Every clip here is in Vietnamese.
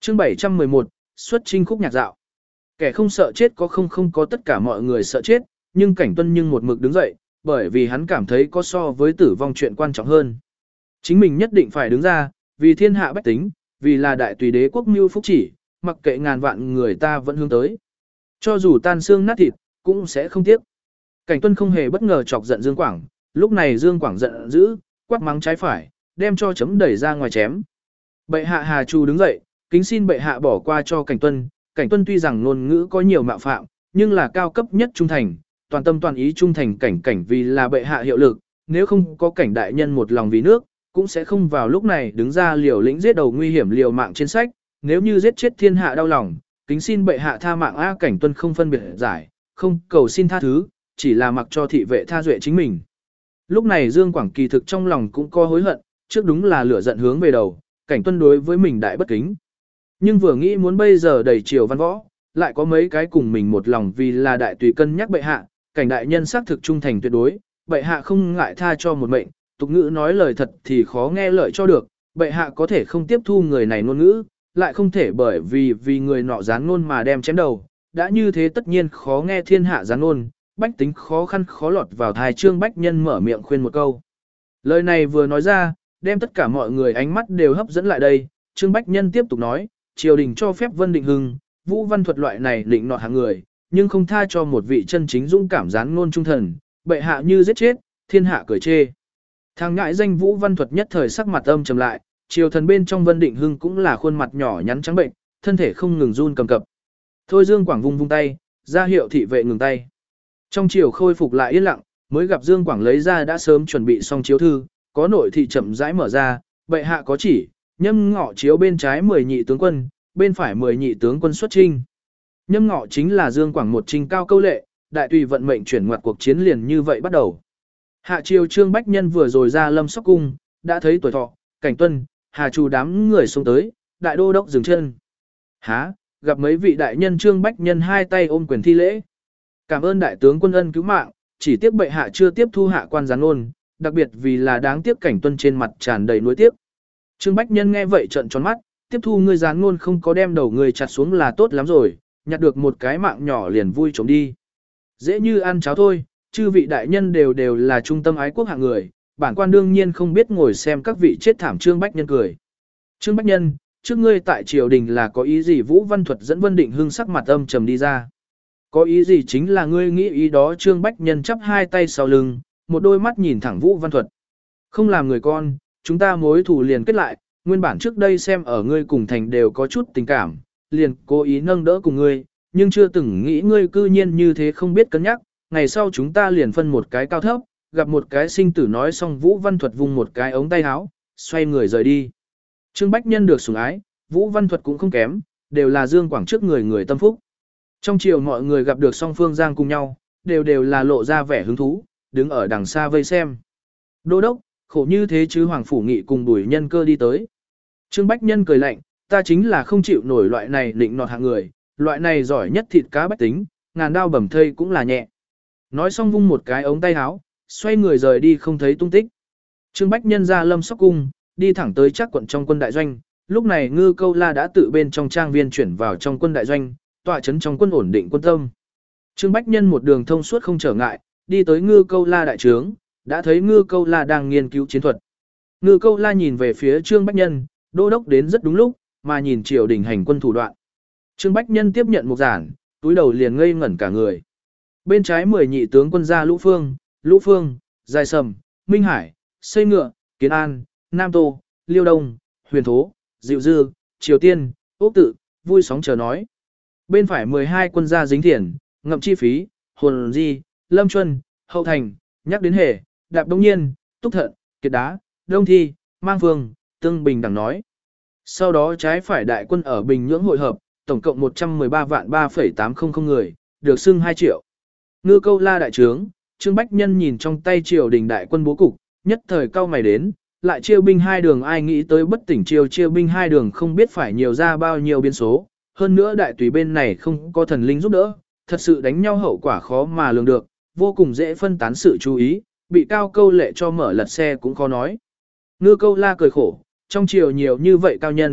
Chương 711, xuất chinh khúc nhạc dạo. Kẻ không sợ chết không có tất cả mọi người sợ chết, nhưng Cảnh Tuân nhưng một mực đứng dậy, bởi vì hắn cảm thấy có so với tử vong chuyện quan trọng hơn. Chính mình nhất định phải đứng ra, vì thiên hạ bách tính, vì là đại tùy đế quốc mưu phúc chỉ, mặc kệ ngàn vạn người ta vẫn hướng tới. Cho dù tan xương nát thịt, cũng sẽ không tiếc. Cảnh Tuân không hề bất ngờ chọc giận Dương Quảng, lúc này Dương Quảng giận dữ, quát mắng trái phải, đem cho chấm đẩy ra ngoài chém. Bệ hạ Hà Chu đứng dậy, kính xin bệ hạ bỏ qua cho Cảnh Tuân. Cảnh Tuân tuy rằng ngôn ngữ có nhiều mạo phạm, nhưng là cao cấp nhất trung thành, toàn tâm toàn ý trung thành cảnh vì là bệ hạ hiệu lực, nếu không có Cảnh đại nhân một lòng vì nước, cũng sẽ không vào lúc này đứng ra liều lĩnh giết đầu nguy hiểm liều mạng trên sách, nếu như giết chết thiên hạ đau lòng, kính xin bệ hạ tha mạng. Cảnh Tuân không phân biệt giải, không cầu xin tha thứ, chỉ là mặc cho thị vệ tha duệ chính mình. Lúc này Dương Quảng kỳ thực trong lòng cũng có hối hận, trước đúng là lửa giận hướng về đầu, Cảnh Tuân đối với mình đại bất kính. Nhưng vừa nghĩ muốn bây giờ đẩy triều văn võ, lại có mấy cái cùng mình một lòng vì là đại tùy cân nhắc bệ hạ, Cảnh đại nhân xác thực trung thành tuyệt đối, bệ hạ không ngại tha cho một mệnh, tục ngữ nói lời thật thì khó nghe lợi cho được, bệ hạ có thể không tiếp thu người này ngôn ngữ, lại không thể bởi vì người nọ gián ngôn mà đem chém đầu, đã như thế tất nhiên khó nghe thiên hạ gián ngôn, bách tính khó khăn khó lọt vào thai. Trương Bách Nhân mở miệng khuyên một câu. Lời này vừa nói ra, đem tất cả mọi người ánh mắt đều hấp dẫn lại đây. Trương Bách Nhân tiếp tục nói, triều đình cho phép Vân Định Hưng, Vũ Văn Thuật loại này định nọt hạng người, nhưng không tha cho một vị chân chính dũng cảm gián ngôn trung thần, bệ hạ như giết chết, thiên hạ cười chê. Thằng ngại danh Vũ Văn Thuật nhất thời sắc mặt âm trầm lại, triều thần bên trong Vân Định Hưng cũng là khuôn mặt nhỏ nhắn trắng bệnh, thân thể không ngừng run cầm cập. Thôi Dương Quảng vung vung tay, ra hiệu thị vệ ngừng tay. Trong triều khôi phục lại yên lặng, mới gặp Dương Quảng lấy ra đã sớm chuẩn bị xong chiếu thư, có nội thị chậm rãi mở ra, bệ hạ có chỉ, nhâm ngọ chiếu bên trái 10 nhị tướng quân, bên phải 10 nhị tướng quân xuất chinh. Nhâm ngọ chính là Dương Quảng một trinh cao câu lệ, đại tùy vận mệnh chuyển ngoặt cuộc chiến liền như vậy bắt đầu. Hạ triều Trương Bách Nhân vừa rồi ra Lâm Sóc cung, đã thấy tuổi thọ, Cảnh Tuân, Hà Chu đám người xuống tới, đại đô đốc dừng chân. Há, gặp mấy vị đại nhân. Trương Bách Nhân hai tay ôm quyền thi lễ. Cảm ơn đại tướng quân ân cứu mạng, chỉ tiếc bệ hạ chưa tiếp thu hạ quan gián ngôn, đặc biệt vì là đáng tiếc Cảnh Tuân trên mặt tràn đầy nuối tiếc. Trương Bách Nhân nghe vậy trợn tròn mắt, tiếp thu ngươi gián ngôn không có đem đầu người chặt xuống là tốt lắm rồi, nhặt được một cái mạng nhỏ liền vui trống đi. Dễ như ăn cháo thôi, chư vị đại nhân đều là trung tâm ái quốc hạng người, bản quan đương nhiên không biết ngồi xem các vị chết thảm. Trương Bách Nhân cười. Trương Bách Nhân, trước ngươi tại triều đình là có ý gì? Vũ Văn Thuật dẫn Vân Định Hưng sắc mặt âm trầm đi ra. Có ý gì chính là ngươi nghĩ ý đó. Trương Bách Nhân chắp hai tay sau lưng, một đôi mắt nhìn thẳng Vũ Văn Thuật. Không làm người con, chúng ta mối thù liền kết lại, nguyên bản trước đây xem ở ngươi cùng thành đều có chút tình cảm, liền cố ý nâng đỡ cùng ngươi, nhưng chưa từng nghĩ ngươi cư nhiên như thế không biết cân nhắc, ngày sau chúng ta liền phân một cái cao thấp, gặp một cái sinh tử. Nói xong Vũ Văn Thuật vung một cái ống tay áo, xoay người rời đi. Trương Bách Nhân được sủng ái, Vũ Văn Thuật cũng không kém, đều là Dương Quảng trước người tâm phúc. Trong triều mọi người gặp được song phương giang cùng nhau, đều là lộ ra vẻ hứng thú, đứng ở đằng xa vây xem. Đô đốc, khổ như thế chứ? Hoàng Phủ Nghị cùng Bùi Nhân Cơ đi tới. Trương Bách Nhân cười lạnh, ta chính là không chịu nổi loại này định nọt hạng người, loại này giỏi nhất thịt cá bách tính, ngàn đao bầm thây cũng là nhẹ. Nói xong vung một cái ống tay áo, xoay người rời đi không thấy tung tích. Trương Bách Nhân ra Lâm Sóc cung, đi thẳng tới Trác quận trong quân đại doanh, lúc này Ngư Câu La đã tự bên trong trang viên chuyển vào trong quân đại doanh, tọa trấn trong quân ổn định quân tâm. Trương Bách Nhân một đường thông suốt không trở ngại, đi tới Ngư Câu La đại trướng, đã thấy Ngư Câu La đang nghiên cứu chiến thuật. Ngư Câu La nhìn về phía Trương Bách Nhân, đô đốc đến rất đúng lúc, mà nhìn triều đình hành quân thủ đoạn. Trương Bách Nhân tiếp nhận một giản, túi đầu liền ngây ngẩn cả người. Bên trái 10 nhị tướng quân ra Lũ Phương, Dài Sầm, Minh Hải, Xây Ngựa, Kiến An, Nam Tô, Liêu Đông, Huyền Thố, Diệu Dư, Triều Tiên, Ốc Tự, Vui Sóng chờ nói. Bên phải 12 quân gia Dính Thiền, Ngậm Chi Phí, Hồn Di, Lâm Chuân, Hậu Thành, Nhắc đến Hề, Đạp Đông Nhiên, Túc Thận, Kiệt Đá, Đông Thi, Mang Vương, Tương Bình đẳng nói. Sau đó trái phải đại quân ở Bình Nhưỡng hội hợp, tổng cộng 113 vạn 3,800 người, được xưng 2 triệu. Ngư Câu La đại trướng, Trương Bách Nhân nhìn trong tay triều đình đại quân bố cục, nhất thời cao mày đến, lại chiêu binh hai đường, ai nghĩ tới bất tỉnh chiêu binh hai đường không biết phải nhiều ra bao nhiêu biến số, hơn nữa đại tùy bên này không có thần linh giúp đỡ, thật sự đánh nhau hậu quả khó mà lường được, vô cùng dễ phân tán sự chú ý, bị Cao Câu Lệ cho mở lật xe cũng khó nói. Ngư Câu La cười khổ, trong triều nhiều như vậy cao nhân,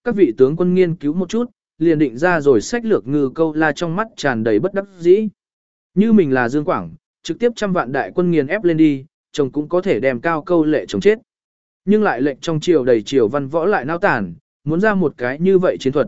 Các vị tướng quân nghiên cứu một chút, liền định ra rồi sách lược Ngư Câu La trong mắt tràn đầy bất đắc dĩ. Như mình là Dương Quảng, trực tiếp 100 vạn đại quân nghiền ép lên đi, chồng cũng có thể đem Cao Câu Lệ chống chết. Nhưng lại lệnh trong triều đầy triều văn võ lại nao tản, muốn ra một cái như vậy chiến thuật.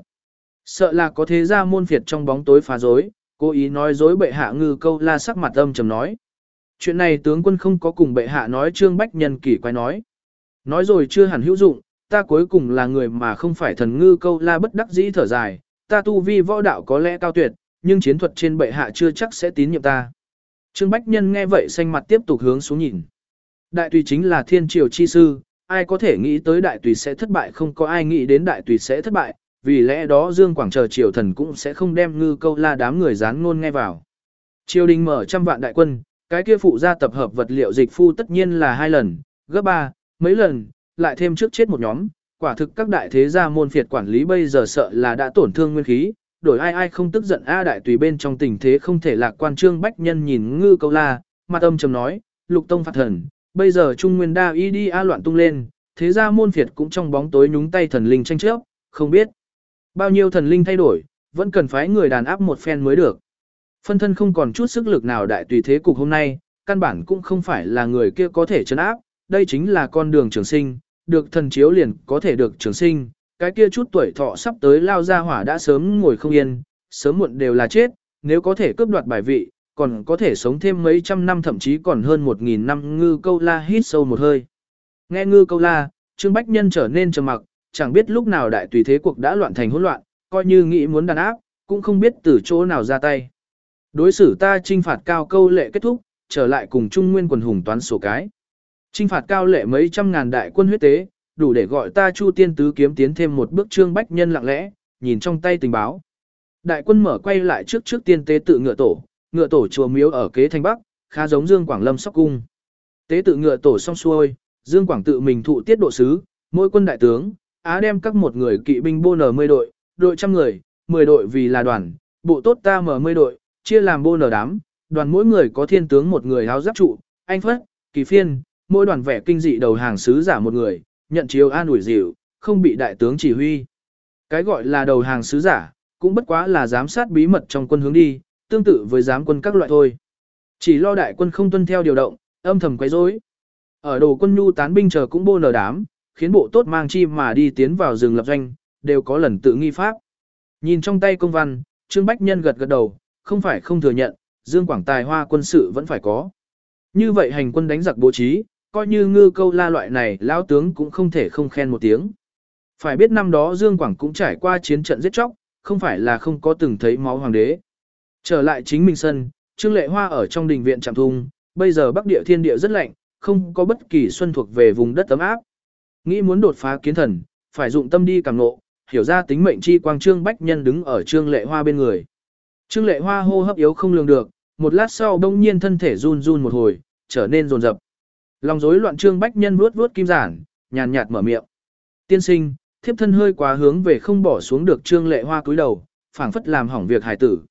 Sợ là có thế ra môn phiệt trong bóng tối phá rối, cố ý nói dối bệ hạ. Ngư Câu La sắc mặt âm trầm nói. Chuyện này tướng quân không có cùng bệ hạ nói. Trương Bách Nhân kỳ quái nói. Nói rồi chưa hẳn hữu dụng, ta cuối cùng là người mà không phải thần. Ngư Câu La bất đắc dĩ thở dài, ta tu vi võ đạo có lẽ cao tuyệt, nhưng chiến thuật trên bệ hạ chưa chắc sẽ tín nhiệm ta. Trương Bách Nhân nghe vậy xanh mặt tiếp tục hướng xuống nhìn. Đại tùy chính là thiên triều chi sư, ai có thể nghĩ tới đại tùy sẽ thất bại, không có ai nghĩ đến đại tùy sẽ thất bại, vì lẽ đó Dương Quảng chờ triều thần cũng sẽ không đem Ngư Câu La đám người gián ngôn nghe vào. Triều đình mở 100 vạn đại quân, cái kia phụ gia tập hợp vật liệu dịch phu tất nhiên là 2 lần, gấp 3, mấy lần, lại thêm trước chết một nhóm, quả thực các đại thế gia môn phiệt quản lý bây giờ sợ là đã tổn thương nguyên khí, đổi ai không tức giận. Đại tùy bên trong tình thế không thể lạc quan. Trương Bách Nhân nhìn Ngư Câu La, mặt âm trầm nói, Lục Tông phạt thần, bây giờ Trung Nguyên đa y đi loạn tung lên, thế gia môn phiệt cũng trong bóng tối nhúng tay thần linh tranh chấp, không biết bao nhiêu thần linh thay đổi, vẫn cần phái người đàn áp một phen mới được. Phân thân không còn chút sức lực nào. Đại tùy thế cục hôm nay, căn bản cũng không phải là người kia có thể trấn áp, đây chính là con đường trường sinh, được thần chiếu liền có thể được trường sinh, cái kia chút tuổi thọ sắp tới lao ra hỏa đã sớm ngồi không yên, sớm muộn đều là chết, nếu có thể cướp đoạt bài vị, còn có thể sống thêm mấy trăm năm thậm chí còn hơn 1000 năm. Ngư Câu La hít sâu một hơi. Nghe Ngư Câu La, Trương Bách Nhân trở nên trầm mặc, chẳng biết lúc nào đại tùy thế cuộc đã loạn thành hỗn loạn, coi như nghĩ muốn đàn áp, cũng không biết từ chỗ nào ra tay. Đối xử ta trinh phạt Cao Câu Lệ kết thúc, trở lại cùng Trung Nguyên quần hùng toán sổ cái. Trinh phạt Cao Lệ mấy trăm ngàn đại quân huyết tế, đủ để gọi ta Chu Tiên Tứ kiếm tiến thêm một bước. Trương Bách Nhân lặng lẽ, nhìn trong tay tình báo. Đại quân mở quay lại trước tiên tế tự ngựa tổ chùa miếu ở kế thành Bắc, khá giống Dương Quảng Lâm Sóc Cung. Tế tự ngựa tổ xong xuôi, Dương Quảng tự mình thụ tiết độ sứ, mỗi quân đại tướng, đem các một người kỵ binh bô nở 10 đội, đội 100 người, 10 đội vì là đoàn, bộ tốt ta mở 10 đội, chia làm bô nở đám, đoàn mỗi người có thiên tướng một người áo giáp trụ, anh phất, kỳ phiên, mỗi đoàn vẻ kinh dị đầu hàng sứ giả một người, nhận chiếu an ủi dịu, không bị đại tướng chỉ huy. Cái gọi là đầu hàng sứ giả, cũng bất quá là giám sát bí mật trong quân hướng đi, tương tự với giám quân các loại thôi. Chỉ lo đại quân không tuân theo điều động, âm thầm quấy rối. Ở đồ quân nhu tán binh chờ cũng bô nở đám, khiến bộ tốt mang chi mà đi tiến vào rừng lập doanh, đều có lần tự nghi pháp. Nhìn trong tay công văn, Trương Bách Nhân gật đầu, không phải không thừa nhận, Dương Quảng tài hoa quân sự vẫn phải có. Như vậy hành quân đánh giặc bố trí, coi như Ngư Câu La loại này lão tướng cũng không thể không khen một tiếng. Phải biết năm đó Dương Quảng cũng trải qua chiến trận giết chóc, không phải là không có từng thấy máu hoàng đế. Trở lại chính mình sân, Trương Lệ Hoa ở trong đình viện trạm thung, bây giờ Bắc Địa thiên địa rất lạnh, không có bất kỳ xuân thuộc về vùng đất ấm áp. Nghĩ muốn đột phá kiến thần, phải dụng tâm đi cảm ngộ, hiểu ra tính mệnh chi quang. Trương Bách Nhân đứng ở Trương Lệ Hoa bên người. Trương Lệ Hoa hô hấp yếu không lường được, một lát sau đông nhiên thân thể run run một hồi, trở nên rồn rập. Lòng rối loạn. Trương Bách Nhân vuốt kim giản, nhàn nhạt mở miệng. Tiên sinh, thiếp thân hơi quá hướng về không bỏ xuống được. Trương Lệ Hoa cúi đầu, phảng phất làm hỏng việc hài tử.